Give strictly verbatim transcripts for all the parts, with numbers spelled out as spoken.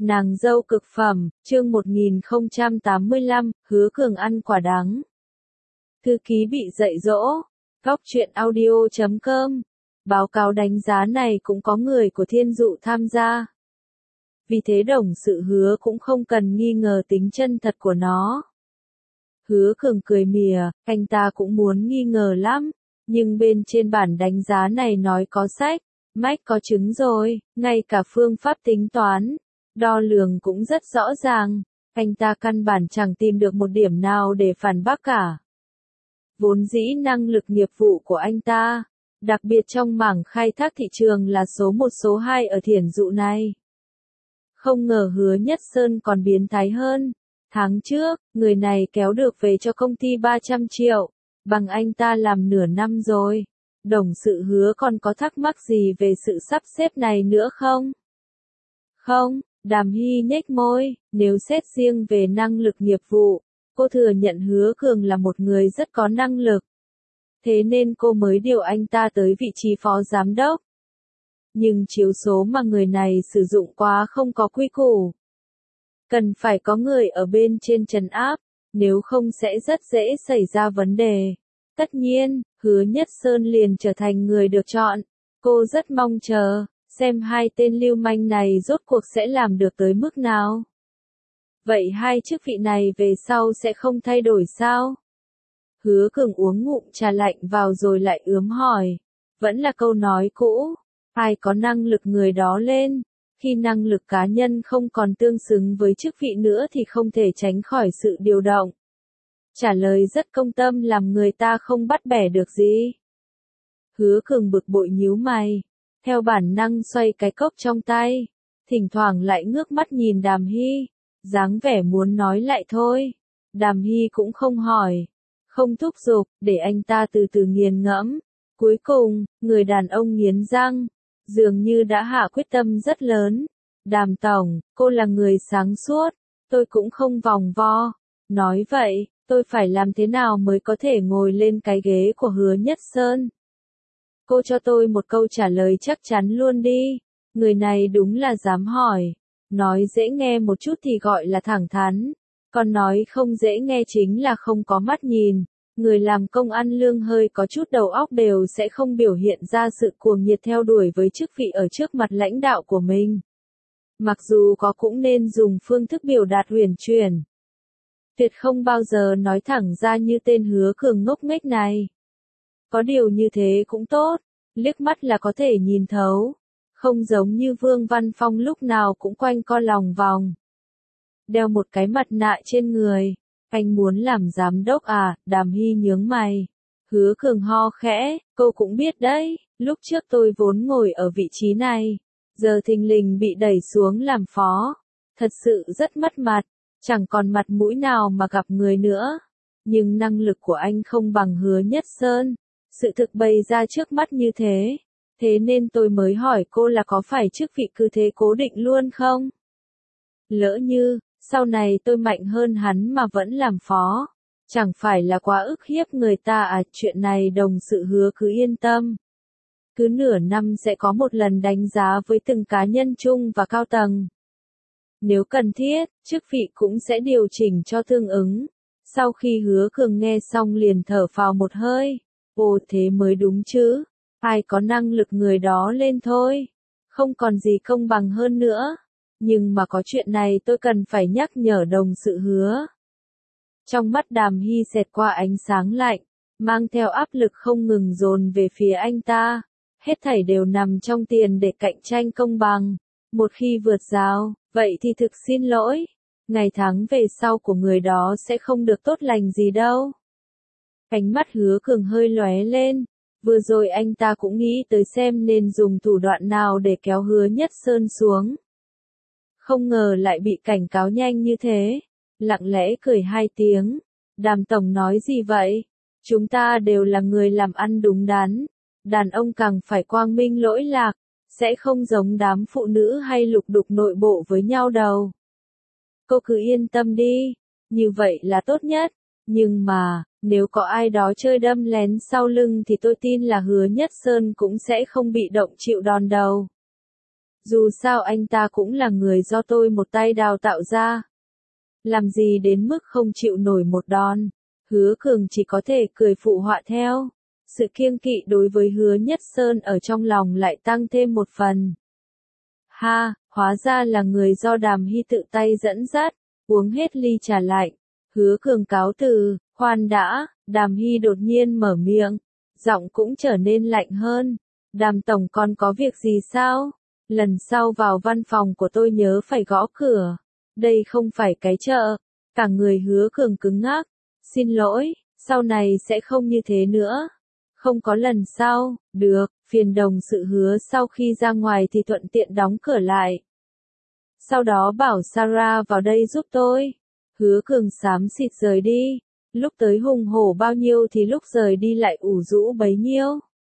Nàng dâu cực phẩm, chương một nghìn không trăm tám mươi lăm, Hứa Cường ăn quả đắng. Thư ký bị dạy dỗ. Góc truyện audio chấm com. Báo cáo đánh giá này cũng có người của Thiên Dụ tham gia. Vì thế đồng sự Hứa cũng không cần nghi ngờ tính chân thật của nó. Hứa Cường cười mỉa, anh ta cũng muốn nghi ngờ lắm. Nhưng bên trên bản đánh giá này nói có sách, mách có chứng rồi, ngay cả phương pháp tính toán, đo lường cũng rất rõ ràng. Anh ta căn bản chẳng tìm được một điểm nào để phản bác cả. Vốn dĩ năng lực nghiệp vụ của anh ta, đặc biệt trong mảng khai thác thị trường là số một số hai ở Thiển Dụ này. Không ngờ Hứa Nhất Sơn còn biến thái hơn. Tháng trước, người này kéo được về cho công ty ba trăm triệu, bằng anh ta làm nửa năm rồi. Đồng sự Hứa còn có thắc mắc gì về sự sắp xếp này nữa không? Không, Đàm Hy nhếch môi, nếu xét riêng về năng lực nghiệp vụ, cô thừa nhận Hứa Cường là một người rất có năng lực. Thế nên cô mới điều anh ta tới vị trí phó giám đốc. Nhưng chiếu số mà người này sử dụng quá không có quy củ. Cần phải có người ở bên trên trấn áp, nếu không sẽ rất dễ xảy ra vấn đề. Tất nhiên, Hứa Nhất Sơn liền trở thành người được chọn. Cô rất mong chờ, xem hai tên lưu manh này rốt cuộc sẽ làm được tới mức nào. Vậy hai chức vị này về sau sẽ không thay đổi sao? Hứa Cường uống ngụm trà lạnh vào rồi lại ướm hỏi. Vẫn là câu nói cũ, ai có năng lực người đó lên. Khi năng lực cá nhân không còn tương xứng với chức vị nữa thì không thể tránh khỏi sự điều động. Trả lời rất công tâm làm người ta không bắt bẻ được gì. Hứa Cường bực bội nhíu mày, theo bản năng xoay cái cốc trong tay, thỉnh thoảng lại ngước mắt nhìn Đàm Hy, dáng vẻ muốn nói lại thôi. Đàm Hy cũng không hỏi, không thúc giục, để anh ta từ từ nghiền ngẫm. Cuối cùng, người đàn ông nghiến răng, dường như đã hạ quyết tâm rất lớn. Đàm tổng, cô là người sáng suốt, tôi cũng không vòng vo. Nói vậy, tôi phải làm thế nào mới có thể ngồi lên cái ghế của Hứa Nhất Sơn? Cô cho tôi một câu trả lời chắc chắn luôn đi. Người này đúng là dám hỏi. Nói dễ nghe một chút thì gọi là thẳng thắn. Còn nói không dễ nghe chính là không có mắt nhìn. Người làm công ăn lương hơi có chút đầu óc đều sẽ không biểu hiện ra sự cuồng nhiệt theo đuổi với chức vị ở trước mặt lãnh đạo của mình. Mặc dù có cũng nên dùng phương thức biểu đạt huyền chuyển. Tuyệt không bao giờ nói thẳng ra như tên Hứa Cường ngốc nghếch này. Có điều như thế cũng tốt, liếc mắt là có thể nhìn thấu. Không giống như Vương Văn Phong lúc nào cũng quanh co lòng vòng. Đeo một cái mặt nạ trên người. Anh muốn làm giám đốc à? Đàm Hy nhướng mày. Hứa Cường ho khẽ, cô cũng biết đấy, lúc trước tôi vốn ngồi ở vị trí này, giờ thình lình bị đẩy xuống làm phó. Thật sự rất mất mặt, chẳng còn mặt mũi nào mà gặp người nữa. Nhưng năng lực của anh không bằng Hứa Nhất Sơn, sự thực bày ra trước mắt như thế. Thế nên tôi mới hỏi cô là có phải chức vị cứ thế cố định luôn không? Lỡ như, sau này tôi mạnh hơn hắn mà vẫn làm phó, chẳng phải là quá ức hiếp người ta à? Chuyện này đồng sự Hứa cứ yên tâm. Cứ nửa năm sẽ có một lần đánh giá với từng cá nhân chung và cao tầng. Nếu cần thiết, chức vị cũng sẽ điều chỉnh cho tương ứng. Sau khi Hứa Cường nghe xong liền thở phào một hơi. Ồ, thế mới đúng chứ. Ai có năng lực người đó lên thôi. Không còn gì công bằng hơn nữa. Nhưng mà có chuyện này tôi cần phải nhắc nhở đồng sự Hứa. Trong mắt Đàm Hy xẹt qua ánh sáng lạnh, mang theo áp lực không ngừng dồn về phía anh ta. Hết thảy đều nằm trong tiền để cạnh tranh công bằng. Một khi vượt rào, vậy thì thực xin lỗi. Ngày tháng về sau của người đó sẽ không được tốt lành gì đâu. Ánh mắt Hứa Cường hơi lóe lên. Vừa rồi anh ta cũng nghĩ tới xem nên dùng thủ đoạn nào để kéo Hứa Nhất Sơn xuống. Không ngờ lại bị cảnh cáo nhanh như thế. Lặng lẽ cười hai tiếng. Đàm tổng nói gì vậy? Chúng ta đều là người làm ăn đúng đắn. Đàn ông càng phải quang minh lỗi lạc. Sẽ không giống đám phụ nữ hay lục đục nội bộ với nhau đâu. Cô cứ yên tâm đi. Như vậy là tốt nhất. Nhưng mà, nếu có ai đó chơi đâm lén sau lưng thì tôi tin là Hứa Nhất Sơn cũng sẽ không bị động chịu đòn đầu. Dù sao anh ta cũng là người do tôi một tay đào tạo ra. Làm gì đến mức không chịu nổi một đòn. Hứa Cường chỉ có thể cười phụ họa theo. Sự kiêng kỵ đối với Hứa Nhất Sơn ở trong lòng lại tăng thêm một phần. Ha, hóa ra là người do Đàm Hy tự tay dẫn dắt, uống hết ly trà lạnh. Hứa Cường cáo từ, khoan đã, Đàm Hy đột nhiên mở miệng, giọng cũng trở nên lạnh hơn. Đàm tổng còn có việc gì sao? Lần sau vào văn phòng của tôi nhớ phải gõ cửa. Đây không phải cái chợ. Cả người Hứa Cường cứng ngắc. Xin lỗi, sau này sẽ không như thế nữa. Không có lần sau, được, phiền đồng sự hứa sau khi ra ngoài thì thuận tiện đóng cửa lại. Sau đó bảo Sarah vào đây giúp tôi. Hứa Cường xám xịt rời đi. Lúc tới hùng hổ bao nhiêu thì lúc rời đi lại ủ rũ bấy nhiêu.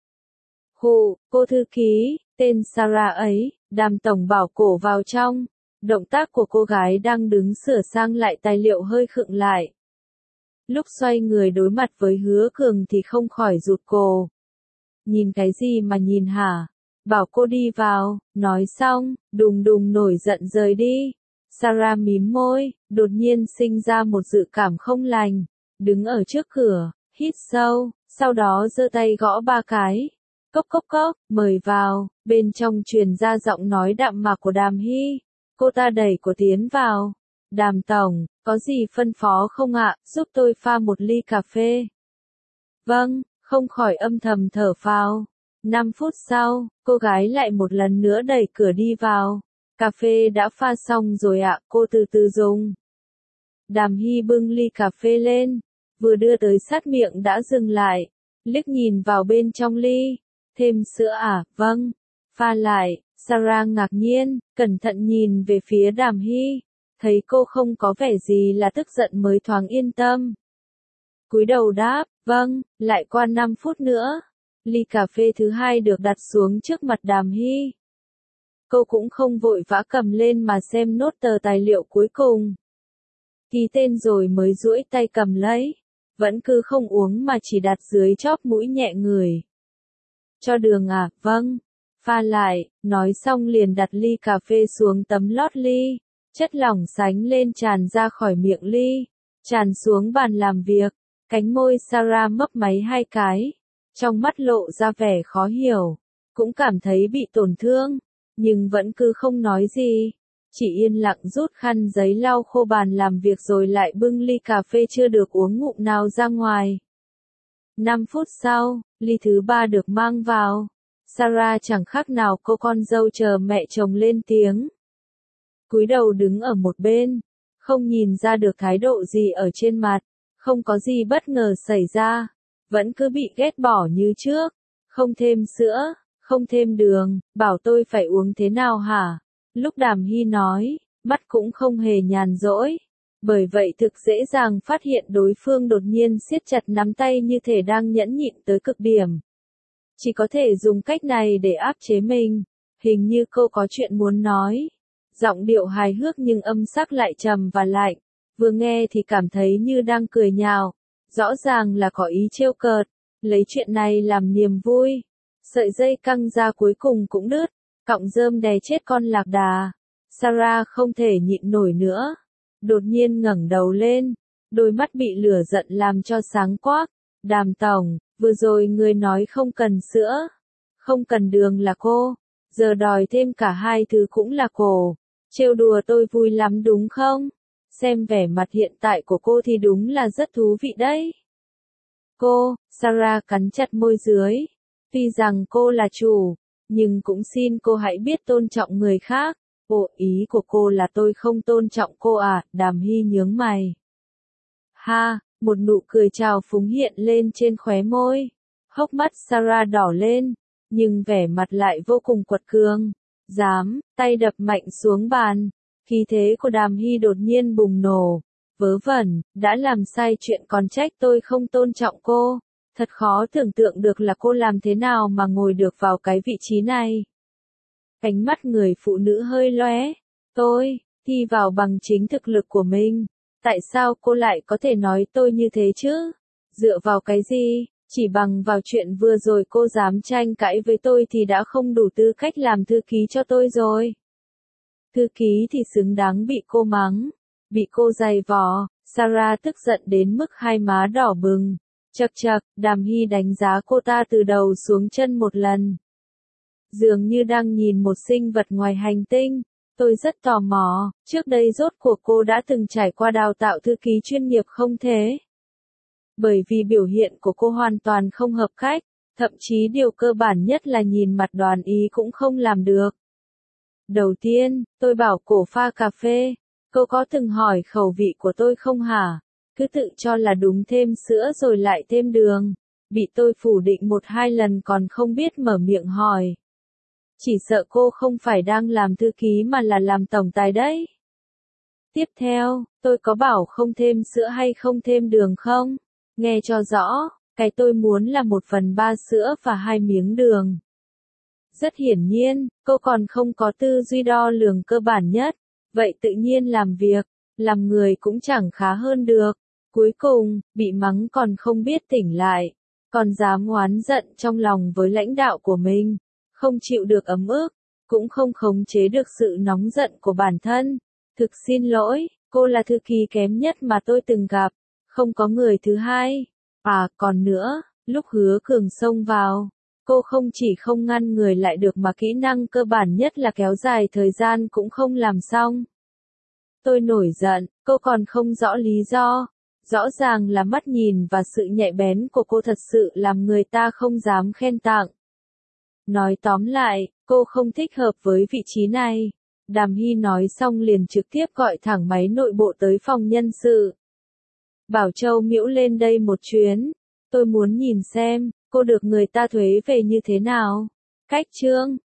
Hù, cô thư ký, tên Sarah ấy, Đàm tổng bảo cổ vào trong. Động tác của cô gái đang đứng sửa sang lại tài liệu hơi khựng lại. Lúc xoay người đối mặt với Hứa Cường thì không khỏi rụt cổ. Nhìn cái gì mà nhìn hả? Bảo cô đi vào, nói xong, đùng đùng nổi giận rời đi. Sarah mím môi, đột nhiên sinh ra một dự cảm không lành. Đứng ở trước cửa, hít sâu, sau đó giơ tay gõ ba cái. Cốc cốc cốc, mời vào, bên trong truyền ra giọng nói đạm mạc của Đàm Hy. Cô ta đẩy cô tiến vào. Đàm tổng, có gì phân phó không ạ, giúp tôi pha một ly cà phê. Vâng, không khỏi âm thầm thở phào. Năm phút sau, cô gái lại một lần nữa đẩy cửa đi vào. Cà phê đã pha xong rồi ạ, cô từ từ dùng. Đàm Hy bưng ly cà phê lên, vừa đưa tới sát miệng đã dừng lại, liếc nhìn vào bên trong ly. Thêm sữa à, vâng. Pha lại, Sarah ngạc nhiên, cẩn thận nhìn về phía Đàm Hy. Thấy cô không có vẻ gì là tức giận mới thoáng yên tâm. Cúi đầu đáp, vâng, lại qua năm phút nữa. Ly cà phê thứ hai được đặt xuống trước mặt Đàm Hy. Cô cũng không vội vã cầm lên mà xem nốt tờ tài liệu cuối cùng. Ký tên rồi mới duỗi tay cầm lấy. Vẫn cứ không uống mà chỉ đặt dưới chóp mũi nhẹ người. Cho đường à, vâng. Pha lại, nói xong liền đặt ly cà phê xuống tấm lót ly. Chất lỏng sánh lên tràn ra khỏi miệng ly. Tràn xuống bàn làm việc. Cánh môi Sarah mấp máy hai cái. Trong mắt lộ ra vẻ khó hiểu. Cũng cảm thấy bị tổn thương. Nhưng vẫn cứ không nói gì. Chỉ yên lặng rút khăn giấy lau khô bàn làm việc rồi lại bưng ly cà phê chưa được uống ngụm nào ra ngoài. Năm phút sau, ly thứ ba được mang vào. Sarah chẳng khác nào cô con dâu chờ mẹ chồng lên tiếng. Cúi đầu đứng ở một bên, không nhìn ra được thái độ gì ở trên mặt, không có gì bất ngờ xảy ra, vẫn cứ bị ghét bỏ như trước, không thêm sữa, không thêm đường, bảo tôi phải uống thế nào hả? Lúc Đàm Hy nói, mắt cũng không hề nhàn rỗi, bởi vậy thực dễ dàng phát hiện đối phương đột nhiên siết chặt nắm tay như thể đang nhẫn nhịn tới cực điểm. Chỉ có thể dùng cách này để áp chế mình, hình như cô có chuyện muốn nói. Giọng điệu hài hước nhưng âm sắc lại trầm và lạnh, vừa nghe thì cảm thấy như đang cười nhạo, rõ ràng là có ý trêu cợt, lấy chuyện này làm niềm vui. Sợi dây căng ra cuối cùng cũng đứt, cọng rơm đè chết con lạc đà. Sarah không thể nhịn nổi nữa, đột nhiên ngẩng đầu lên, đôi mắt bị lửa giận làm cho sáng quắc. Đàm tổng, vừa rồi người nói không cần sữa, không cần đường là cô, giờ đòi thêm cả hai thứ cũng là cổ. Trêu đùa tôi vui lắm đúng không? Xem vẻ mặt hiện tại của cô thì đúng là rất thú vị đấy. Cô, Sarah cắn chặt môi dưới. Tuy rằng cô là chủ, nhưng cũng xin cô hãy biết tôn trọng người khác. Ồ, ý của cô là tôi không tôn trọng cô à? Đàm Hy nhướng mày. Ha, một nụ cười trào phúng hiện lên trên khóe môi. Hốc mắt Sarah đỏ lên, nhưng vẻ mặt lại vô cùng quật cường. Dám, tay đập mạnh xuống bàn. Khí thế của Đàm Hy đột nhiên bùng nổ. Vớ vẩn, đã làm sai chuyện còn trách tôi không tôn trọng cô. Thật khó tưởng tượng được là cô làm thế nào mà ngồi được vào cái vị trí này. Ánh mắt người phụ nữ hơi lóe. Tôi, thi vào bằng chính thực lực của mình. Tại sao cô lại có thể nói tôi như thế chứ? Dựa vào cái gì? Chỉ bằng vào chuyện vừa rồi cô dám tranh cãi với tôi thì đã không đủ tư cách làm thư ký cho tôi rồi. Thư ký thì xứng đáng bị cô mắng, bị cô giày vò. Sarah tức giận đến mức hai má đỏ bừng. Chậc chậc, Đàm Hy đánh giá cô ta từ đầu xuống chân một lần. Dường như đang nhìn một sinh vật ngoài hành tinh. Tôi rất tò mò, trước đây rốt cuộc cô đã từng trải qua đào tạo thư ký chuyên nghiệp không thế? Bởi vì biểu hiện của cô hoàn toàn không hợp cách, thậm chí điều cơ bản nhất là nhìn mặt đoán ý cũng không làm được. Đầu tiên, tôi bảo cổ pha cà phê. Cô có từng hỏi khẩu vị của tôi không hả? Cứ tự cho là đúng thêm sữa rồi lại thêm đường. Bị tôi phủ định một hai lần còn không biết mở miệng hỏi. Chỉ sợ cô không phải đang làm thư ký mà là làm tổng tài đấy. Tiếp theo, tôi có bảo không thêm sữa hay không thêm đường không? Nghe cho rõ, cái tôi muốn là một phần ba sữa và hai miếng đường. Rất hiển nhiên, cô còn không có tư duy đo lường cơ bản nhất. Vậy tự nhiên làm việc, làm người cũng chẳng khá hơn được. Cuối cùng, bị mắng còn không biết tỉnh lại, còn dám oán giận trong lòng với lãnh đạo của mình, không chịu được ấm ức, cũng không khống chế được sự nóng giận của bản thân. Thực xin lỗi, cô là thư ký kém nhất mà tôi từng gặp, không có người thứ hai. À, còn nữa, lúc Hứa Cường xông vào, cô không chỉ không ngăn người lại được mà kỹ năng cơ bản nhất là kéo dài thời gian cũng không làm xong. Tôi nổi giận, cô còn không rõ lý do. Rõ ràng là mắt nhìn và sự nhạy bén của cô thật sự làm người ta không dám khen tặng. Nói tóm lại, cô không thích hợp với vị trí này. Đàm Hy nói xong liền trực tiếp gọi thẳng máy nội bộ tới phòng nhân sự. Bảo Châu Miễu lên đây một chuyến. Tôi muốn nhìn xem, cô được người ta thuế về như thế nào. Cách trương,